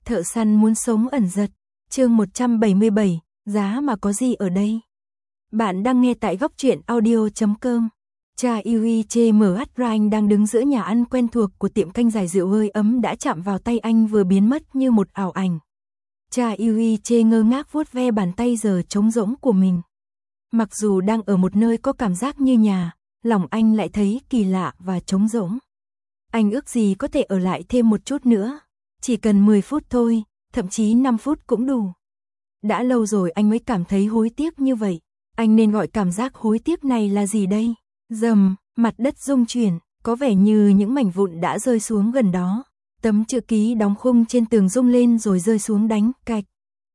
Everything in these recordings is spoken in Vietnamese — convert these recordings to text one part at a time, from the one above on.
Thợ săn muốn sống ẩn giật. Chương 177, giá mà có gì ở đây? Bạn đang nghe tại góc truyện audio.com. Cha Yuiche M.H. Ryan đang đứng giữa nhà ăn quen thuộc của tiệm canh giải rượu hơi ấm đã chạm vào tay anh vừa biến mất như một ảo ảnh. Cha Yuiche ngơ ngác vuốt ve bàn tay giờ trống rỗng của mình. Mặc dù đang ở một nơi có cảm giác như nhà, lòng anh lại thấy kỳ lạ và trống rỗng. Anh ước gì có thể ở lại thêm một chút nữa. Chỉ cần 10 phút thôi, thậm chí 5 phút cũng đủ. Đã lâu rồi anh mới cảm thấy hối tiếc như vậy. Anh nên gọi cảm giác hối tiếc này là gì đây? Rầm, mặt đất rung chuyển, có vẻ như những mảnh vụn đã rơi xuống gần đó. Tấm chữ ký đóng khung trên tường rung lên rồi rơi xuống đánh cạch.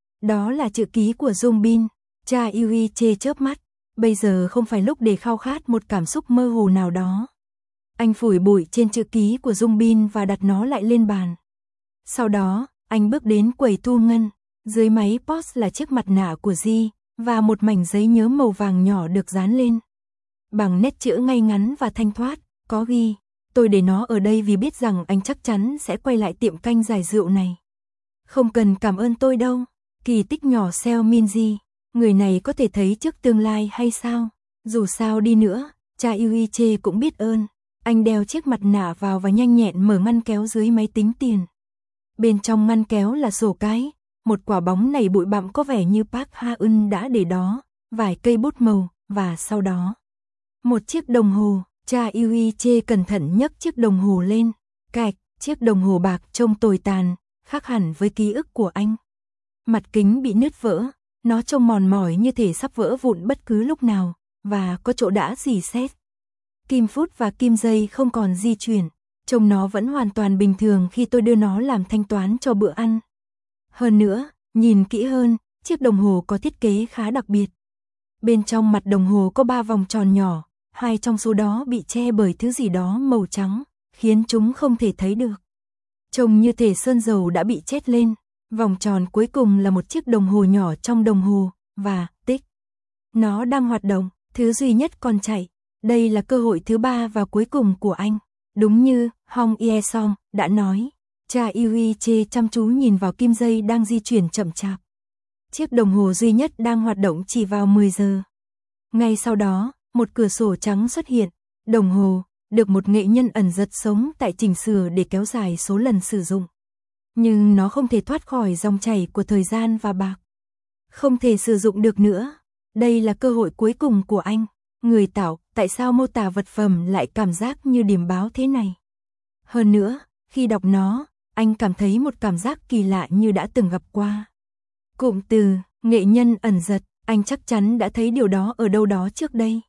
Đó là chữ ký của Jung Bin. Cha Yuiche chớp mắt. Bây giờ không phải lúc để khao khát một cảm xúc mơ hồ nào đó. Anh phủi bụi trên chữ ký của Jung Bin và đặt nó lại lên bàn. Sau đó, anh bước đến quầy thu ngân. Dưới máy POS là chiếc mặt nạ của Ji và một mảnh giấy nhớ màu vàng nhỏ được dán lên. Bằng nét chữ ngay ngắn và thanh thoát, có ghi: tôi để nó ở đây vì biết rằng anh chắc chắn sẽ quay lại tiệm canh giải rượu này. Không cần cảm ơn tôi đâu. Kỳ tích nhỏ Seo Minji. Người này có thể thấy trước tương lai hay sao? Dù sao đi nữa, cha Yuiche cũng biết ơn. Anh đeo chiếc mặt nạ vào và nhanh nhẹn mở ngăn kéo dưới máy tính tiền. Bên trong ngăn kéo là sổ cái, một quả bóng này bụi bặm có vẻ như Park Ha-eun đã để đó, vài cây bút màu, và sau đó một chiếc đồng hồ. Cha Yuiche cẩn thận nhấc chiếc đồng hồ lên. Cạch, chiếc đồng hồ bạc trông tồi tàn, khác hẳn với ký ức của anh. Mặt kính bị nứt vỡ, nó trông mòn mỏi như thể sắp vỡ vụn bất cứ lúc nào, và có chỗ đã rỉ sét. Kim phút và kim giây không còn di chuyển, trông nó vẫn hoàn toàn bình thường khi tôi đưa nó làm thanh toán cho bữa ăn. Hơn nữa, nhìn kỹ hơn, chiếc đồng hồ có thiết kế khá đặc biệt. Bên trong mặt đồng hồ có 3 vòng tròn nhỏ, 2 trong số đó bị che bởi thứ gì đó màu trắng, khiến chúng không thể thấy được. Trông như thể sơn dầu đã bị chét lên. Vòng tròn cuối cùng là một chiếc đồng hồ nhỏ trong đồng hồ, và tích. Nó đang hoạt động, thứ duy nhất còn chạy. Đây là cơ hội thứ 3 và cuối cùng của anh. Đúng như Hong Ye-song đã nói. Cha Yuiche chăm chú nhìn vào kim dây đang di chuyển chậm chạp. Chiếc đồng hồ duy nhất đang hoạt động chỉ vào 10 giờ. Ngay sau đó, một cửa sổ trắng xuất hiện. Đồng hồ được một nghệ nhân ẩn giật sống tại chỉnh sửa để kéo dài số lần sử dụng. Nhưng nó không thể thoát khỏi dòng chảy của thời gian và bạc. Không thể sử dụng được nữa. Đây là cơ hội cuối cùng của anh. Người tạo, tại sao mô tả vật phẩm lại cảm giác như điểm báo thế này? Hơn nữa, khi đọc nó, anh cảm thấy một cảm giác kỳ lạ như đã từng gặp qua. Cụm từ, nghệ nhân ẩn giật, anh chắc chắn đã thấy điều đó ở đâu đó trước đây.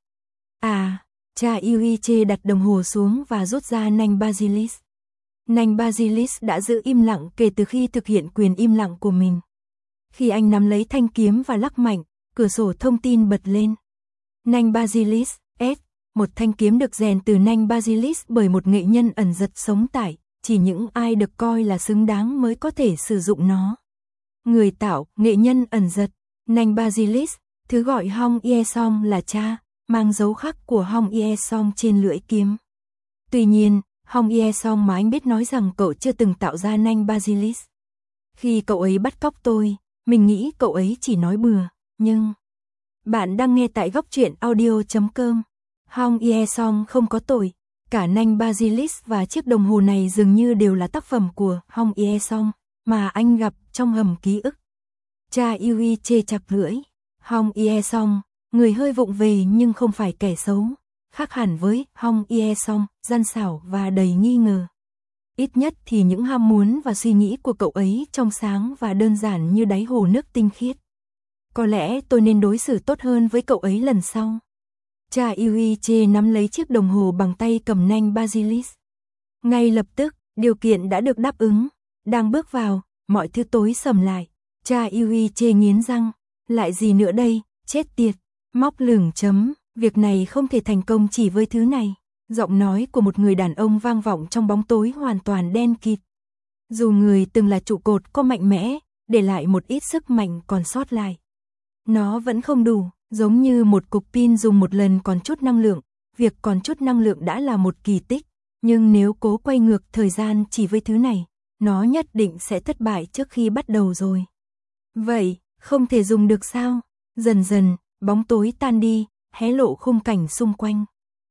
À, cha Yuiche đặt đồng hồ xuống và rút ra nanh Basilisk. Nanh Basilisk đã giữ im lặng kể từ khi thực hiện quyền im lặng của mình. Khi anh nắm lấy thanh kiếm và lắc mạnh, cửa sổ thông tin bật lên. Nanh Basilisk S, một thanh kiếm được rèn từ nanh Basilisk bởi một nghệ nhân ẩn giật sống tại, chỉ những ai được coi là xứng đáng mới có thể sử dụng nó. Người tạo, nghệ nhân ẩn giật, nanh Basilisk, thứ gọi Hong Ye-song là cha, mang dấu khắc của Hong Ye-song trên lưỡi kiếm. Tuy nhiên, Hong Ye-song mà anh biết nói rằng cậu chưa từng tạo ra nanh Basilisk. Khi cậu ấy bắt cóc tôi, mình nghĩ cậu ấy chỉ nói bừa, nhưng... Bạn đang nghe tại góc truyện audio.com. Hong Ye-song không có tội. Cả nanh Basilisk và chiếc đồng hồ này dường như đều là tác phẩm của Hong Ye-song mà anh gặp trong hầm ký ức. Cha Yuiche chặt lưỡi. Hong Ye-song, người hơi vụng về nhưng không phải kẻ xấu. Khác hẳn với Hong Ye-song, gian xảo và đầy nghi ngờ. Ít nhất thì những ham muốn và suy nghĩ của cậu ấy trong sáng và đơn giản như đáy hồ nước tinh khiết. Có lẽ tôi nên đối xử tốt hơn với cậu ấy lần sau. Cha Yuiche nắm lấy chiếc đồng hồ bằng tay cầm nanh Basilisk. Ngay lập tức, điều kiện đã được đáp ứng. Đang bước vào, mọi thứ tối sầm lại. Cha Yuiche nghiến răng. Lại gì nữa đây, chết tiệt. Móc lửng chấm. Việc này không thể thành công chỉ với thứ này. Giọng nói của một người đàn ông vang vọng trong bóng tối hoàn toàn đen kịt. Dù người từng là trụ cột có mạnh mẽ, để lại một ít sức mạnh còn sót lại. Nó vẫn không đủ, giống như một cục pin dùng một lần còn chút năng lượng. Việc còn chút năng lượng đã là một kỳ tích. Nhưng nếu cố quay ngược thời gian chỉ với thứ này, nó nhất định sẽ thất bại trước khi bắt đầu rồi. Vậy, không thể dùng được sao? Dần dần, bóng tối tan đi, hé lộ khung cảnh xung quanh.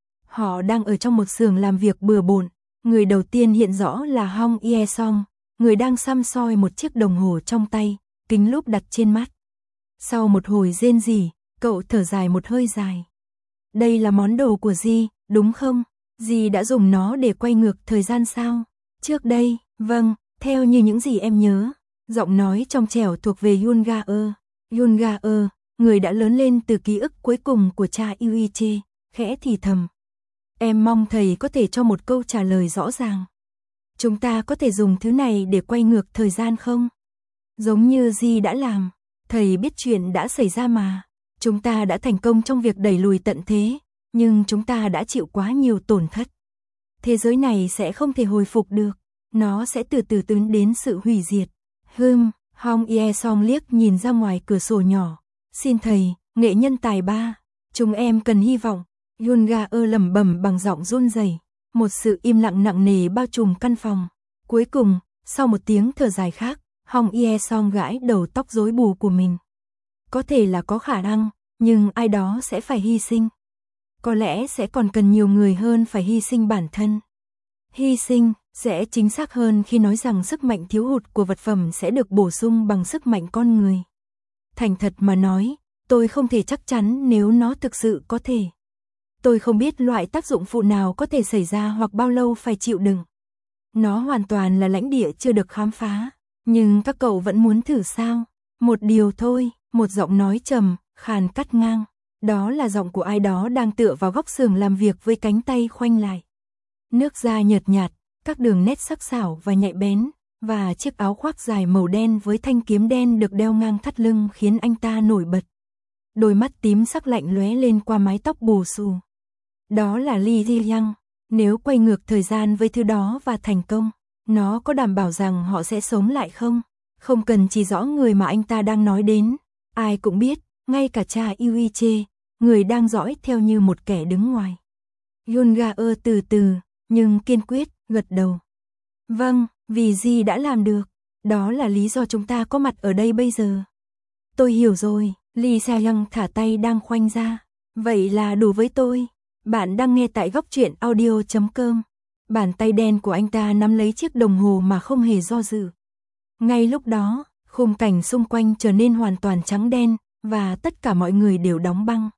Họ đang ở trong một xưởng làm việc bừa bộn. Người đầu tiên hiện rõ là Hong Ye-song, người đang săm soi một chiếc đồng hồ trong tay, kính lúp đặt trên mắt. Sau một hồi rên rỉ, cậu thở dài một hơi dài. Đây là món đồ của Ji, đúng không? Ji đã dùng nó để quay ngược thời gian sao? Trước đây, vâng, theo như những gì em nhớ. Giọng nói trong trẻo thuộc về Yoon Ga-eul. Yoon Ga-eul, người đã lớn lên từ ký ức cuối cùng của cha Yu-che, khẽ thì thầm. Em mong thầy có thể cho một câu trả lời rõ ràng. Chúng ta có thể dùng thứ này để quay ngược thời gian không? Giống như Ji đã làm, thầy biết chuyện đã xảy ra mà. Chúng ta đã thành công trong việc đẩy lùi tận thế, nhưng chúng ta đã chịu quá nhiều tổn thất. Thế giới này sẽ không thể hồi phục được, nó sẽ từ từ tiến đến sự hủy diệt. Hong Ye-song liếc nhìn ra ngoài cửa sổ nhỏ. Xin thầy, nghệ nhân tài ba, chúng em cần hy vọng. Yoon Ga-eul lẩm bẩm bằng giọng run rẩy. Một sự im lặng nặng nề bao trùm căn phòng. Cuối cùng, sau một tiếng thở dài khác, Hong Ye-song gãi đầu tóc rối bù của mình. Có thể là có khả năng, nhưng ai đó sẽ phải hy sinh. Có lẽ sẽ còn cần nhiều người hơn phải hy sinh bản thân. Hy sinh sẽ chính xác hơn khi nói rằng sức mạnh thiếu hụt của vật phẩm sẽ được bổ sung bằng sức mạnh con người. Thành thật mà nói, tôi không thể chắc chắn nếu nó thực sự có thể. Tôi không biết loại tác dụng phụ nào có thể xảy ra hoặc bao lâu phải chịu đựng. Nó hoàn toàn là lãnh địa chưa được khám phá. Nhưng các cậu vẫn muốn thử sao? Một điều thôi, một giọng nói trầm, khàn cắt ngang. Đó là giọng của ai đó đang tựa vào góc xưởng làm việc với cánh tay khoanh lại. Nước da nhợt nhạt, các đường nét sắc sảo và nhạy bén, và chiếc áo khoác dài màu đen với thanh kiếm đen được đeo ngang thắt lưng khiến anh ta nổi bật. Đôi mắt tím sắc lạnh lóe lên qua mái tóc bù xù. Đó là Lee Ji-young. Nếu quay ngược thời gian với thứ đó và thành công, nó có đảm bảo rằng họ sẽ sống lại không? Không cần chỉ rõ người mà anh ta đang nói đến. Ai cũng biết, ngay cả cha Yu-che, người đang dõi theo như một kẻ đứng ngoài. Yoon Ga-eul từ từ, nhưng kiên quyết, gật đầu. Vâng, vì Ji đã làm được. Đó là lý do chúng ta có mặt ở đây bây giờ. Tôi hiểu rồi, Lee Se-young thả tay đang khoanh ra. Vậy là đủ với tôi. Bạn đang nghe tại góc truyện audio.com. Bàn tay đen của anh ta nắm lấy chiếc đồng hồ mà không hề do dự. Ngay lúc đó, khung cảnh xung quanh trở nên hoàn toàn trắng đen, và tất cả mọi người đều đóng băng.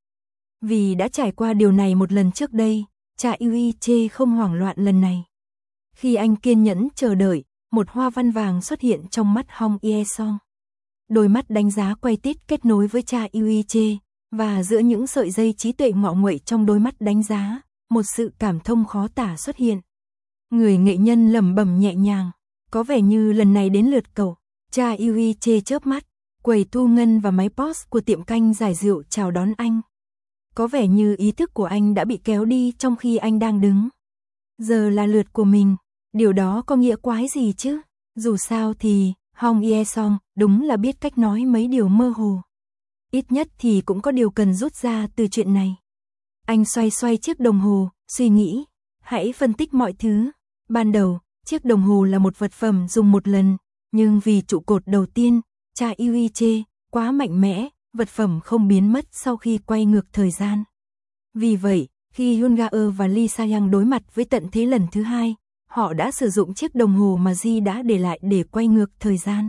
Vì đã trải qua điều này một lần trước đây, cha Yu-che không hoảng loạn lần này. Khi anh kiên nhẫn chờ đợi, một hoa văn vàng xuất hiện trong mắt Hong Ye-song. Đôi mắt đánh giá quay tít kết nối với cha Yu-che, và giữa những sợi dây trí tuệ ngọ nguậy trong đôi mắt đánh giá, một sự cảm thông khó tả xuất hiện. Người nghệ nhân lẩm bẩm nhẹ nhàng, có vẻ như lần này đến lượt cậu. Cha Yu-che chớp mắt, quầy thu ngân và máy POS của tiệm canh giải rượu chào đón anh. Có vẻ như ý thức của anh đã bị kéo đi trong khi anh đang đứng. Giờ là lượt của mình, điều đó có nghĩa quái gì chứ? Dù sao thì, Hong Ye-song đúng là biết cách nói mấy điều mơ hồ. Ít nhất thì cũng có điều cần rút ra từ chuyện này. Anh xoay xoay chiếc đồng hồ, suy nghĩ. Hãy phân tích mọi thứ. Ban đầu, chiếc đồng hồ là một vật phẩm dùng một lần, nhưng vì trụ cột đầu tiên, cha Yu-che, quá mạnh mẽ, vật phẩm không biến mất sau khi quay ngược thời gian. Vì vậy, khi Yoon Ga-eul và Lee Se-young đối mặt với tận thế lần thứ hai, họ đã sử dụng chiếc đồng hồ mà Ji đã để lại để quay ngược thời gian.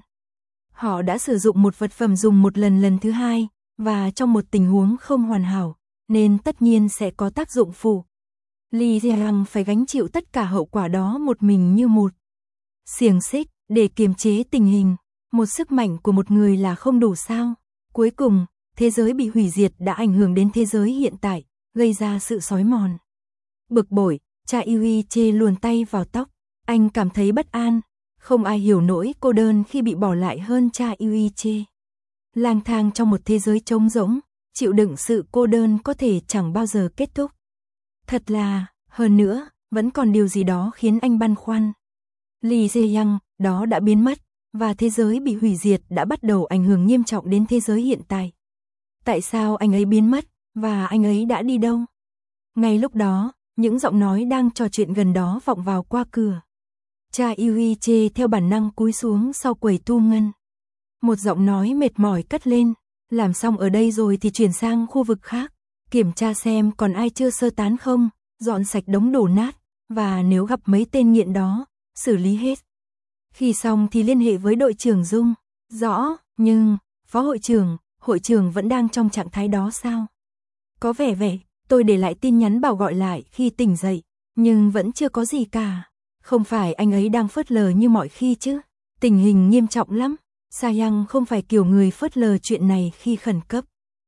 Họ đã sử dụng một vật phẩm dùng một lần thứ hai, và trong một tình huống không hoàn hảo, nên tất nhiên sẽ có tác dụng phụ. Lee Se-young phải gánh chịu tất cả hậu quả đó một mình như một xiềng xích để kiềm chế tình hình. Một sức mạnh của một người là không đủ sao? Cuối cùng, thế giới bị hủy diệt đã ảnh hưởng đến thế giới hiện tại, gây ra sự xói mòn. Bực bội, cha Yu-che luồn tay vào tóc. Anh cảm thấy bất an. Không ai hiểu nỗi cô đơn khi bị bỏ lại hơn cha Yu-che. Lang thang trong một thế giới trống rỗng, chịu đựng sự cô đơn có thể chẳng bao giờ kết thúc. Thật là, hơn nữa, vẫn còn điều gì đó khiến anh băn khoăn. Lee Se-young, đó đã biến mất, và thế giới bị hủy diệt đã bắt đầu ảnh hưởng nghiêm trọng đến thế giới hiện tại. Tại sao anh ấy biến mất, và anh ấy đã đi đâu? Ngay lúc đó, những giọng nói đang trò chuyện gần đó vọng vào qua cửa. Cha Yuiche theo bản năng cúi xuống sau quầy thu ngân. Một giọng nói mệt mỏi cất lên, làm xong ở đây rồi thì chuyển sang khu vực khác, kiểm tra xem còn ai chưa sơ tán không, dọn sạch đống đổ nát, và nếu gặp mấy tên nghiện đó, xử lý hết. Khi xong thì liên hệ với đội trưởng Dung. Rõ, nhưng, phó hội trưởng vẫn đang trong trạng thái đó sao? Có vẻ vậy, tôi để lại tin nhắn bảo gọi lại khi tỉnh dậy, nhưng vẫn chưa có gì cả. Không phải anh ấy đang phớt lờ như mọi khi chứ? Tình hình nghiêm trọng lắm. Sayang không phải kiểu người phớt lờ chuyện này khi khẩn cấp.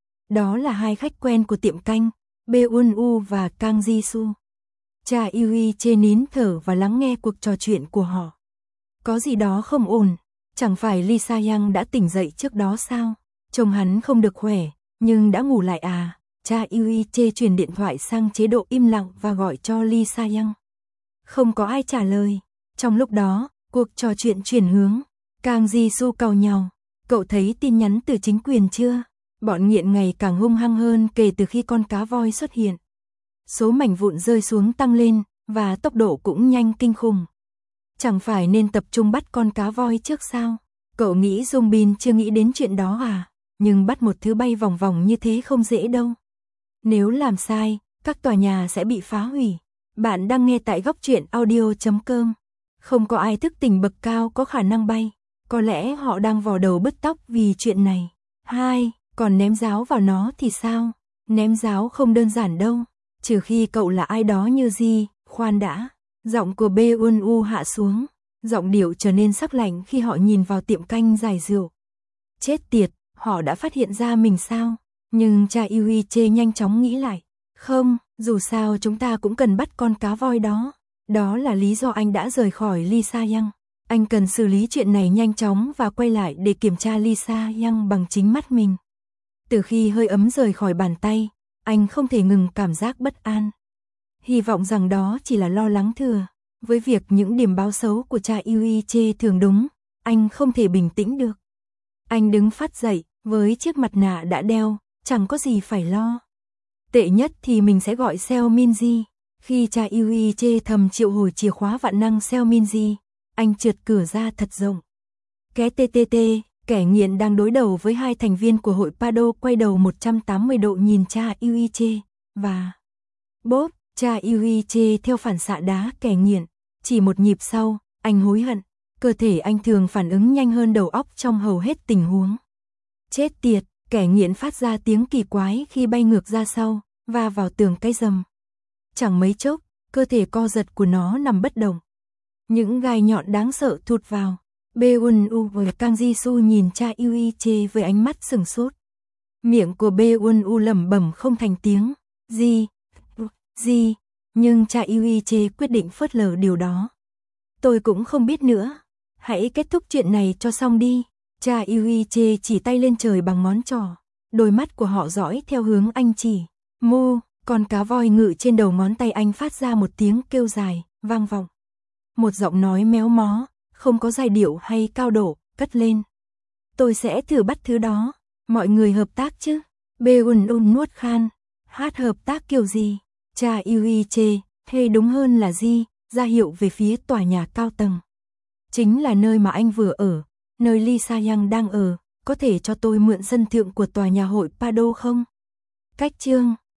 Đó là hai khách quen của tiệm canh, Beun-woo và Kang Ji-soo. Cha Yuiche nín thở và lắng nghe cuộc trò chuyện của họ. Có gì đó không ổn, chẳng phải Lee Sayang đã tỉnh dậy trước đó sao? Chồng hắn không được khỏe, nhưng đã ngủ lại à? Cha Yuiche chuyển điện thoại sang chế độ im lặng và gọi cho Lee Sayang. Không có ai trả lời. Trong lúc đó, cuộc trò chuyện chuyển hướng. Kang Ji-soo cau nhàu. Cậu thấy tin nhắn từ chính quyền chưa? Bọn nghiện ngày càng hung hăng hơn kể từ khi con cá voi xuất hiện. Số mảnh vụn rơi xuống tăng lên, và tốc độ cũng nhanh kinh khủng. Chẳng phải nên tập trung bắt con cá voi trước sao? Cậu nghĩ Jung Bin chưa nghĩ đến chuyện đó à? Nhưng bắt một thứ bay vòng vòng như thế không dễ đâu. Nếu làm sai, các tòa nhà sẽ bị phá hủy. Bạn đang nghe tại góc truyện audio.com. Không có ai thức tỉnh bậc cao có khả năng bay. Có lẽ họ đang vò đầu bứt tóc vì chuyện này. 2. Còn ném giáo vào nó thì sao? Ném giáo không đơn giản đâu. Trừ khi cậu là ai đó như gì, khoan đã. Giọng của Beun-woo hạ xuống. Giọng điệu trở nên sắc lạnh khi họ nhìn vào tiệm canh giải rượu. Chết tiệt, họ đã phát hiện ra mình sao? Nhưng cha Yuiche nhanh chóng nghĩ lại. Không, dù sao chúng ta cũng cần bắt con cá voi đó. Đó là lý do anh đã rời khỏi Lee Sayang. Anh cần xử lý chuyện này nhanh chóng và quay lại để kiểm tra Lee Sayang bằng chính mắt mình. Từ khi hơi ấm rời khỏi bàn tay, anh không thể ngừng cảm giác bất an. Hy vọng rằng đó chỉ là lo lắng thừa. Với việc những điểm báo xấu của cha Yuiche thường đúng, anh không thể bình tĩnh được. Anh đứng phát dậy, với chiếc mặt nạ đã đeo, chẳng có gì phải lo. Tệ nhất thì mình sẽ gọi Seo Minji. Khi cha Yuiche thầm triệu hồi chìa khóa vạn năng Seo Minji, anh trượt cửa ra thật rộng. Cái TTT, kẻ nghiện đang đối đầu với hai thành viên của hội Pado quay đầu 180 độ nhìn cha Yuiche, và bốp, cha Yuiche theo phản xạ đá kẻ nghiện. Chỉ một nhịp sau, anh hối hận. Cơ thể anh thường phản ứng nhanh hơn đầu óc trong hầu hết tình huống. Chết tiệt, kẻ nghiện phát ra tiếng kỳ quái khi bay ngược ra sau, và vào tường cây rầm. Chẳng mấy chốc, cơ thể co giật của nó nằm bất động. Những gai nhọn đáng sợ thụt vào. Beun-woo và Kang Ji-soo nhìn cha Yuiche với ánh mắt sửng sốt. Miệng của Beun-woo lẩm bẩm không thành tiếng. Gì, nhưng cha Yuiche quyết định phớt lờ điều đó. Tôi cũng không biết nữa. Hãy kết thúc chuyện này cho xong đi. Cha Yuiche chỉ tay lên trời bằng ngón trỏ. Đôi mắt của họ dõi theo hướng anh chỉ. Mu, con cá voi ngự trên đầu ngón tay anh phát ra một tiếng kêu dài, vang vọng. Một giọng nói méo mó, không có giai điệu hay cao độ, cất lên. Tôi sẽ thử bắt thứ đó. Mọi người hợp tác chứ? Beun-woo nuốt khan. Hát hợp tác kiểu gì? Cha Yuiche, hay đúng hơn là gì? Ra hiệu về phía tòa nhà cao tầng. Chính là nơi mà anh vừa ở, nơi Lee Sayang đang ở. Có thể cho tôi mượn sân thượng của tòa nhà hội Pado không? Cách chương